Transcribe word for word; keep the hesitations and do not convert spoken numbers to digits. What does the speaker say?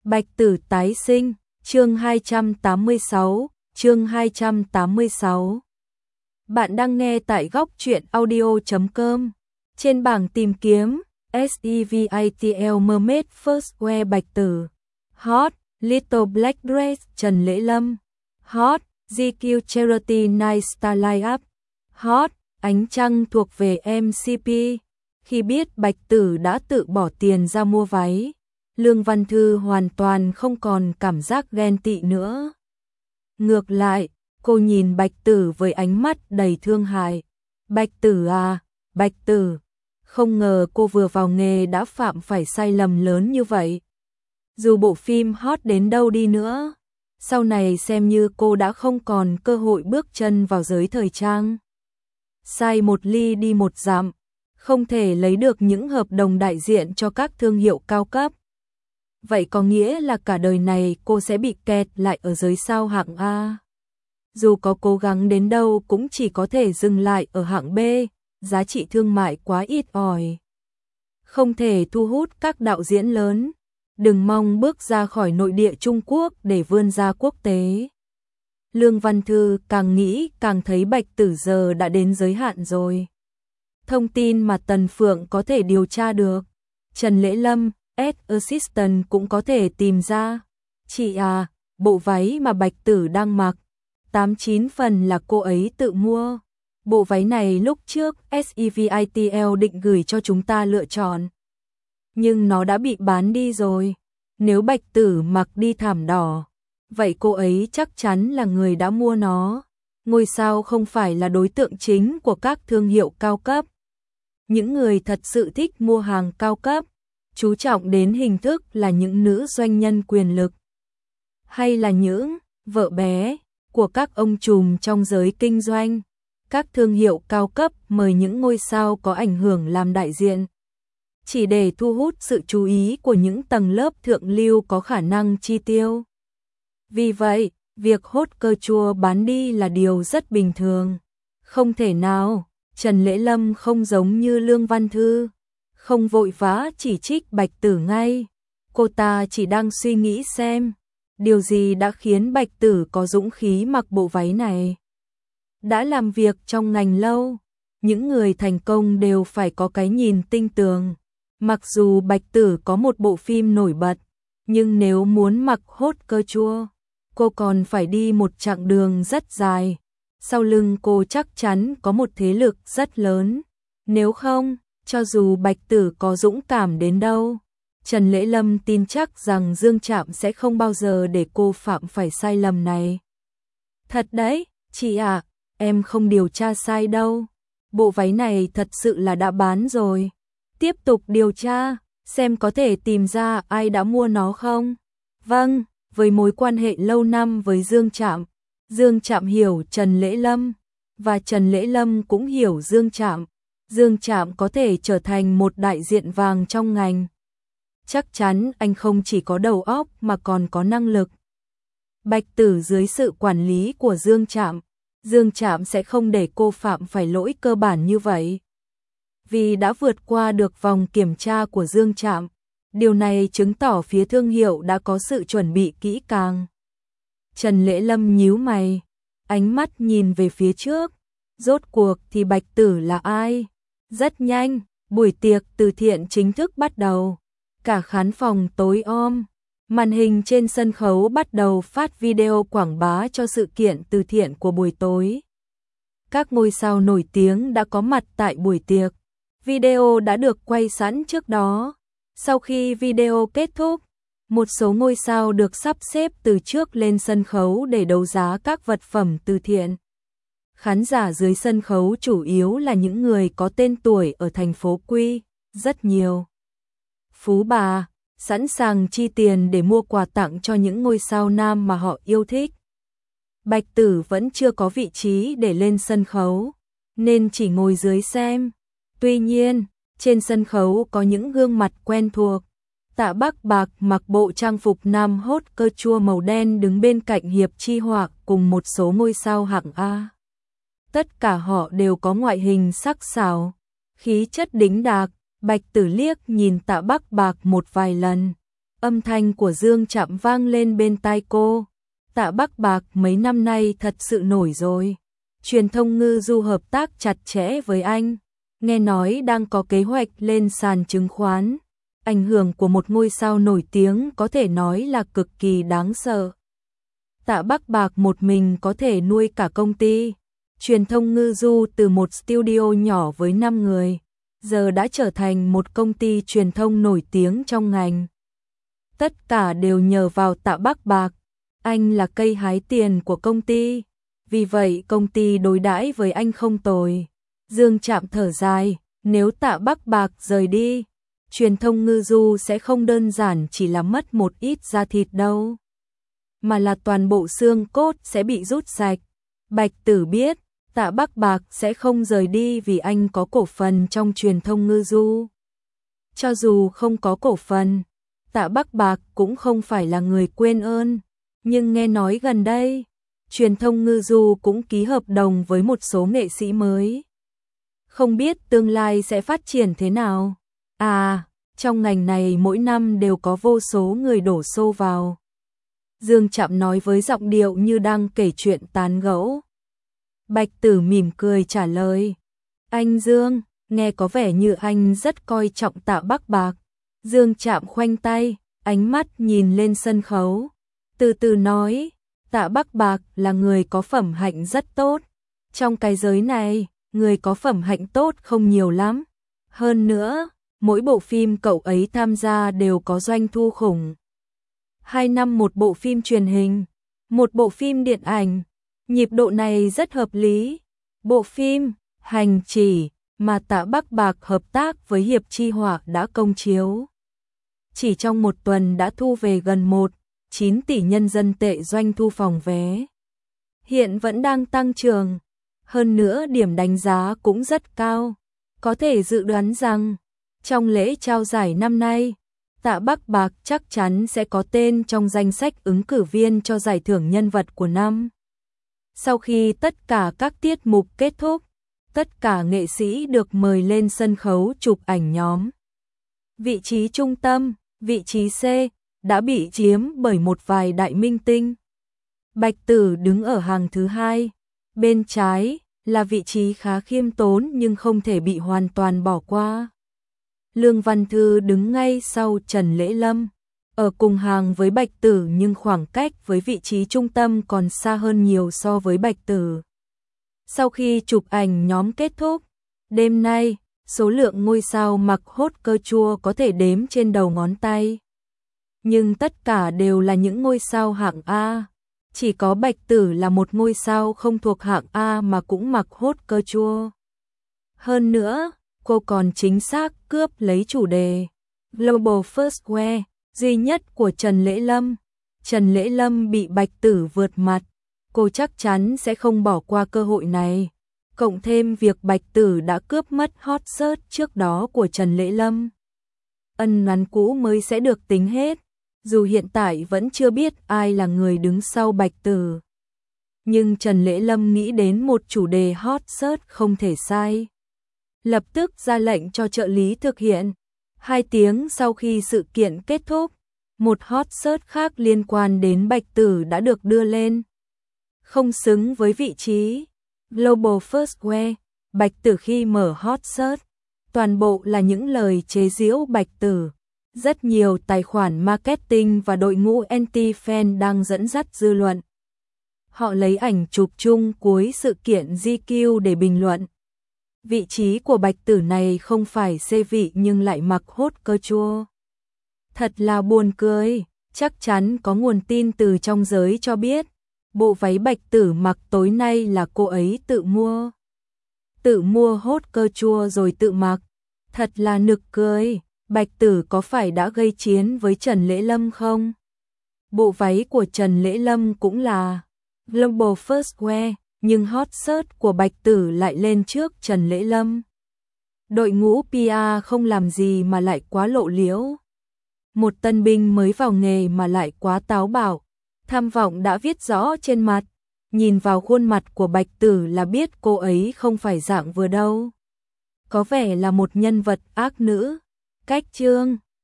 Bạch Tử tái sinh, chương hai trăm tám mươi sáu, chương hai trăm tám mươi sáu. Bạn đang nghe tại góc truyện audio chấm com. Trên bảng tìm kiếm, SEVITL Mermaid First Wear Bạch Tử. Hot, Little Black Dress Trần Lễ Lâm. Hot, giê quy Charity Night Star Lineup. Hot, Ánh Trăng thuộc về em xê pê. Khi biết Bạch Tử đã tự bỏ tiền ra mua váy, Lương Văn Thư hoàn toàn không còn cảm giác ghen tị nữa. Ngược lại, cô nhìn Bạch Tử với ánh mắt đầy thương hại. Bạch Tử à, Bạch Tử, không ngờ cô vừa vào nghề đã phạm phải sai lầm lớn như vậy. Dù bộ phim hot đến đâu đi nữa, sau này xem như cô đã không còn cơ hội bước chân vào giới thời trang. Sai một ly đi một dặm, không thể lấy được những hợp đồng đại diện cho các thương hiệu cao cấp. Vậy có nghĩa là cả đời này cô sẽ bị kẹt lại ở giới sao hạng A. Dù có cố gắng đến đâu cũng chỉ có thể dừng lại ở hạng B, giá trị thương mại quá ít ỏi. Không thể thu hút các đạo diễn lớn, đừng mong bước ra khỏi nội địa Trung Quốc để vươn ra quốc tế. Lương Văn Thư càng nghĩ càng thấy Bạch Tử giờ đã đến giới hạn rồi. Thông tin mà Tần Phượng có thể điều tra được, Trần Lễ Lâm, Ad Assistant cũng có thể tìm ra. Chị à, bộ váy mà Bạch Tử đang mặc, tám chín phần là cô ấy tự mua. Bộ váy này lúc trước SEVITL định gửi cho chúng ta lựa chọn, nhưng nó đã bị bán đi rồi. Nếu Bạch Tử mặc đi thảm đỏ, vậy cô ấy chắc chắn là người đã mua nó. Ngôi sao không phải là đối tượng chính của các thương hiệu cao cấp. Những người thật sự thích mua hàng cao cấp, chú trọng đến hình thức là những nữ doanh nhân quyền lực, hay là những vợ bé của các ông trùm trong giới kinh doanh. Các thương hiệu cao cấp mời những ngôi sao có ảnh hưởng làm đại diện, chỉ để thu hút sự chú ý của những tầng lớp thượng lưu có khả năng chi tiêu. Vì vậy, việc hốt cơ chua bán đi là điều rất bình thường. Không thể nào, Trần Lễ Lâm không giống như Lương Văn Thư, không vội vã chỉ trích Bạch Tử ngay. Cô ta chỉ đang suy nghĩ xem, điều gì đã khiến Bạch Tử có dũng khí mặc bộ váy này. Đã làm việc trong ngành lâu, những người thành công đều phải có cái nhìn tinh tường. Mặc dù Bạch Tử có một bộ phim nổi bật, nhưng nếu muốn mặc hốt cơ chua, cô còn phải đi một chặng đường rất dài. Sau lưng cô chắc chắn có một thế lực rất lớn. Nếu không, cho dù Bạch Tử có dũng cảm đến đâu, Trần Lễ Lâm tin chắc rằng Dương Trạm sẽ không bao giờ để cô phạm phải sai lầm này. Thật đấy, chị ạ, à, em không điều tra sai đâu. Bộ váy này thật sự là đã bán rồi. Tiếp tục điều tra, xem có thể tìm ra ai đã mua nó không. Vâng, với mối quan hệ lâu năm với Dương Trạm, Dương Trạm hiểu Trần Lễ Lâm, và Trần Lễ Lâm cũng hiểu Dương Trạm. Dương Trạm có thể trở thành một đại diện vàng trong ngành. Chắc chắn anh không chỉ có đầu óc mà còn có năng lực. Bạch Tử dưới sự quản lý của Dương Trạm, Dương Trạm sẽ không để cô phạm phải lỗi cơ bản như vậy. Vì đã vượt qua được vòng kiểm tra của Dương Trạm, điều này chứng tỏ phía thương hiệu đã có sự chuẩn bị kỹ càng. Trần Lễ Lâm nhíu mày, ánh mắt nhìn về phía trước. Rốt cuộc thì Bạch Tử là ai? Rất nhanh, buổi tiệc từ thiện chính thức bắt đầu. Cả khán phòng tối om. Màn hình trên sân khấu bắt đầu phát video quảng bá cho sự kiện từ thiện của buổi tối. Các ngôi sao nổi tiếng đã có mặt tại buổi tiệc. Video đã được quay sẵn trước đó. Sau khi video kết thúc, một số ngôi sao được sắp xếp từ trước lên sân khấu để đấu giá các vật phẩm từ thiện. Khán giả dưới sân khấu chủ yếu là những người có tên tuổi ở thành phố Quy, rất nhiều phú bà, sẵn sàng chi tiền để mua quà tặng cho những ngôi sao nam mà họ yêu thích. Bạch Tử vẫn chưa có vị trí để lên sân khấu, nên chỉ ngồi dưới xem. Tuy nhiên, trên sân khấu có những gương mặt quen thuộc. Tạ Bắc Bạc mặc bộ trang phục nam hốt cơ chua màu đen đứng bên cạnh Hiệp Chi Hoạc cùng một số ngôi sao hạng A. Tất cả họ đều có ngoại hình sắc sảo, khí chất đĩnh đạc. Bạch Tử liếc nhìn Tạ Bắc Bạc một vài lần, Âm thanh của Dương Trạm vang lên bên tai cô. Tạ Bắc Bạc mấy năm nay thật sự nổi rồi. Truyền thông ngư du hợp tác chặt chẽ với anh. Nghe nói đang có kế hoạch lên sàn chứng khoán. Ảnh hưởng của một ngôi sao nổi tiếng có thể nói là cực kỳ đáng sợ. Tạ Bắc Bạc một mình có thể nuôi cả công ty. Truyền thông ngư du từ một studio nhỏ với năm người, giờ đã trở thành một công ty truyền thông nổi tiếng trong ngành. Tất cả đều nhờ vào Tạ Bắc Bạc. Anh là cây hái tiền của công ty. Vì vậy công ty đối đãi với anh không tồi. Dương Trạm thở dài, nếu Tạ Bắc Bạc rời đi, truyền thông ngư du sẽ không đơn giản chỉ là mất một ít da thịt đâu, mà là toàn bộ xương cốt sẽ bị rút sạch. Bạch Tử biết, Tạ Bắc Bạc sẽ không rời đi vì anh có cổ phần trong truyền thông ngư du. Cho dù không có cổ phần, Tạ Bắc Bạc cũng không phải là người quên ơn, nhưng nghe nói gần đây, truyền thông ngư du cũng ký hợp đồng với một số nghệ sĩ mới. Không biết tương lai sẽ phát triển thế nào. À, trong ngành này mỗi năm đều có vô số người đổ xô vào. Dương Trạm nói với giọng điệu như đang kể chuyện tán gẫu. Bạch Tử mỉm cười trả lời. Anh Dương, nghe có vẻ như anh rất coi trọng Tạ Bắc Bạc. Dương Trạm khoanh tay, ánh mắt nhìn lên sân khấu. Từ từ nói, Tạ Bắc Bạc là người có phẩm hạnh rất tốt. Trong cái giới này, người có phẩm hạnh tốt không nhiều lắm. Hơn nữa, mỗi bộ phim cậu ấy tham gia đều có doanh thu khủng. Hai năm một bộ phim truyền hình, một bộ phim điện ảnh. Nhịp độ này rất hợp lý. Bộ phim Hành Chỉ mà Tạ Bắc Bạc hợp tác với Hiệp Chi Hỏa đã công chiếu. Chỉ trong một tuần đã thu về gần một phẩy chín tỷ nhân dân tệ doanh thu phòng vé. Hiện vẫn đang tăng trưởng. Hơn nữa điểm đánh giá cũng rất cao. Có thể dự đoán rằng, trong lễ trao giải năm nay, Tạ Bắc Bạc chắc chắn sẽ có tên trong danh sách ứng cử viên cho giải thưởng nhân vật của năm. Sau khi tất cả các tiết mục kết thúc, tất cả nghệ sĩ được mời lên sân khấu chụp ảnh nhóm. Vị trí trung tâm, vị trí C, đã bị chiếm bởi một vài đại minh tinh. Bạch Tử đứng ở hàng thứ hai, bên trái là vị trí khá khiêm tốn nhưng không thể bị hoàn toàn bỏ qua. Lương Văn Thư đứng ngay sau Trần Lễ Lâm, ở cùng hàng với Bạch Tử nhưng khoảng cách với vị trí trung tâm còn xa hơn nhiều so với Bạch Tử. Sau khi chụp ảnh nhóm kết thúc, đêm nay, số lượng ngôi sao mặc hốt cơ chua có thể đếm trên đầu ngón tay. Nhưng tất cả đều là những ngôi sao hạng A. Chỉ có Bạch Tử là một ngôi sao không thuộc hạng A mà cũng mặc hốt cơ chua. Hơn nữa, cô còn chính xác cướp lấy chủ đề Global First Wear duy nhất của Trần Lễ Lâm. Trần Lễ Lâm bị Bạch Tử vượt mặt, cô chắc chắn sẽ không bỏ qua cơ hội này. Cộng thêm việc Bạch Tử đã cướp mất hot search trước đó của Trần Lễ Lâm. Ân oán cũ mới sẽ được tính hết, dù hiện tại vẫn chưa biết ai là người đứng sau Bạch Tử. Nhưng Trần Lễ Lâm nghĩ đến một chủ đề hot search không thể sai. Lập tức ra lệnh cho trợ lý thực hiện. Hai tiếng sau khi sự kiện kết thúc, một hot search khác liên quan đến Bạch Tử đã được đưa lên. Không xứng với vị trí Global First Wear, Bạch Tử khi mở hot search, toàn bộ là những lời chế giễu Bạch Tử. Rất nhiều tài khoản marketing và đội ngũ anti-fan đang dẫn dắt dư luận. Họ lấy ảnh chụp chung cuối sự kiện giê quy để bình luận. Vị trí của Bạch Tử này không phải xê vị nhưng lại mặc hốt cơ chua. Thật là buồn cười, chắc chắn có nguồn tin từ trong giới cho biết, bộ váy Bạch Tử mặc tối nay là cô ấy tự mua. Tự mua hốt cơ chua rồi tự mặc, thật là nực cười. Bạch Tử có phải đã gây chiến với Trần Lễ Lâm không? Bộ váy của Trần Lễ Lâm cũng là Global First Wear, nhưng hot search của Bạch Tử lại lên trước Trần Lễ Lâm. Đội ngũ pê e không làm gì mà lại quá lộ liễu. Một tân binh mới vào nghề mà lại quá táo bạo. Tham vọng đã viết rõ trên mặt, nhìn vào khuôn mặt của Bạch Tử là biết cô ấy không phải dạng vừa đâu. Có vẻ là một nhân vật ác nữ. Cách chương